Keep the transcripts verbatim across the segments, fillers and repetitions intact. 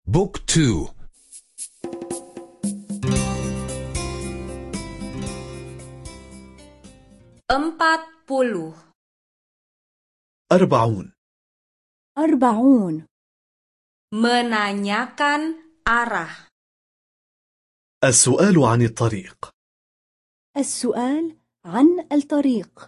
بوك تو. Empat puluh. أربعون. أربعون. Menanyakan arah. السؤال عن الطريق. السؤال عن الطريق.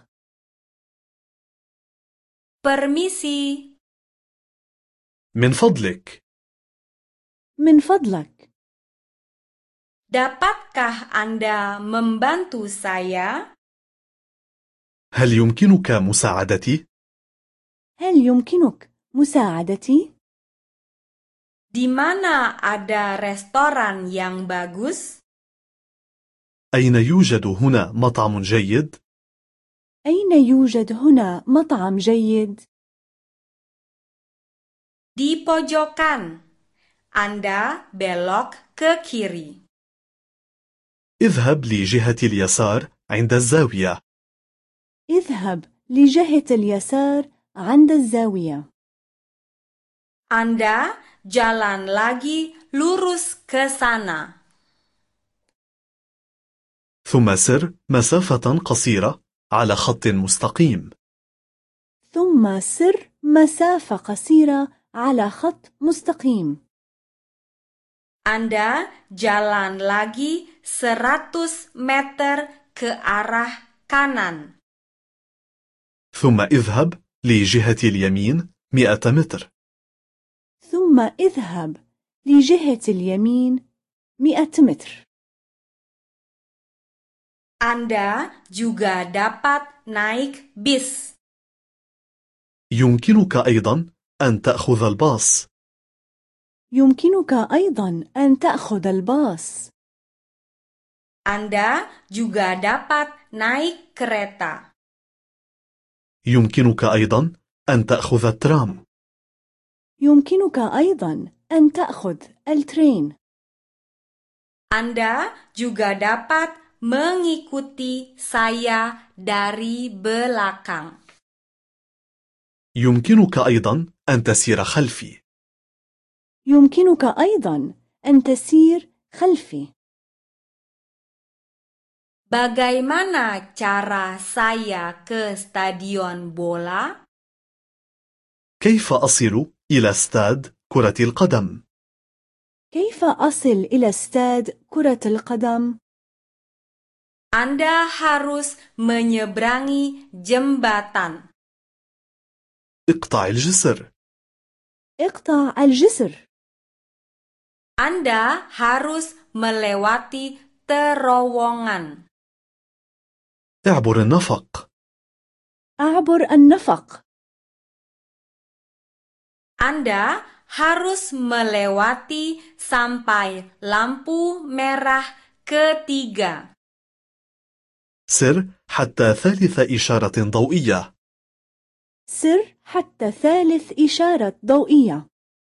Permisi. من فضلك. من فضلك. Dapatkah Anda membantu saya? هل يمكنك مساعدتي؟ هل يمكنك مساعدتي؟ Di mana ada restoran yang bagus? أين يوجد هنا مطعم جيد؟ أين يوجد هنا مطعم جيد؟ Di pojokan. Anda belok ke kiri. اذهب لجهة اليسار عند الزاوية. اذهب لجهة اليسار عند الزاوية. Anda jalan lagi lurus ke sana. ثم سر مسافة قصيرة على خط مستقيم. ثم سر مسافة قصيرة على خط مستقيم. Anda jalan lagi seratus meter ke arah kanan. ثم اذهب لجهة اليمين مئة متر. ثم اذهب لجهة اليمين مئة متر. Anda juga dapat naik bis. يمكنك أيضا أن تأخذ الباص. يمكنك أيضا أن تأخذ الباص. Anda juga dapat naik kereta. يمكنك أيضا أن تأخذ الترام. يمكنك أيضا أن تأخذ الترين. Anda juga dapat mengikuti saya dari belakang. يمكنك أيضا أن تسير خلفي. يمكنك أيضا أن تسير خلفي. Bagaimana cara saya ke stadion bola? كيف أصل إلى استاد كرة القدم؟ كيف أصل إلى استاد كرة القدم؟ Anda harus menyeberangi jembatan. اقطع الجسر. اقطع الجسر. Anda harus melewati terowongan. اعبر النفق. أعبر النفق. Anda harus melewati sampai lampu merah ketiga. سر حتى ثالث إشارة ضوئية. سر حتى ثالث إشارة ضوئية.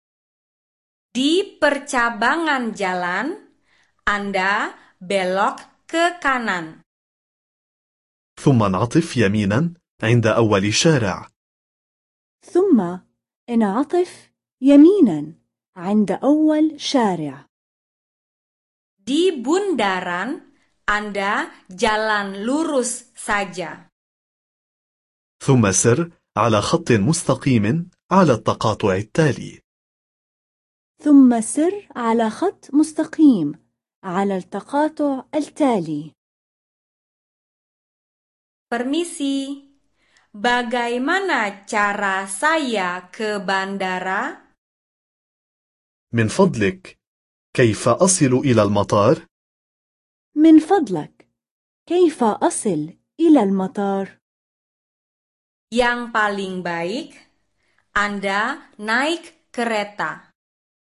Di percabangan jalan, Anda belok ke kanan. ثم انعطف يمينا عند أول شارع. ثم انعطف يمينا عند أول شارع. Di bundaran, Anda jalan lurus saja. ثم سر على خط مستقيم على التقاطع التالي. ثم سر على خط مستقيم على التقاطع التالي. Permisi, bagaimana cara saya ke bandara? من فضلك، كيف أصل إلى المطار؟ من فضلك، كيف أصل إلى المطار؟ Yang paling baik, Anda naik kereta.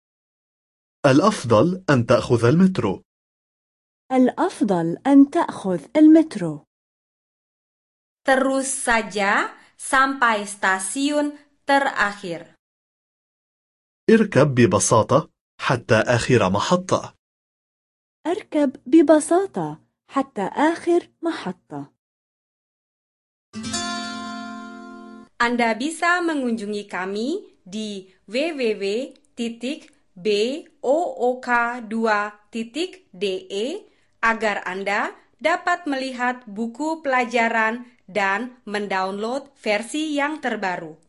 الأفضل أن تأخذ المترو. الأفضل أن تأخذ المترو. Terus saja sampai stasiun terakhir. اركب ببساطة حتى آخر محطة. أركب ببساطة حتى آخر محطة. Anda bisa mengunjungi kami di w w w titik book dua titik de agar Anda dapat melihat buku pelajaran dan mendownload versi yang terbaru.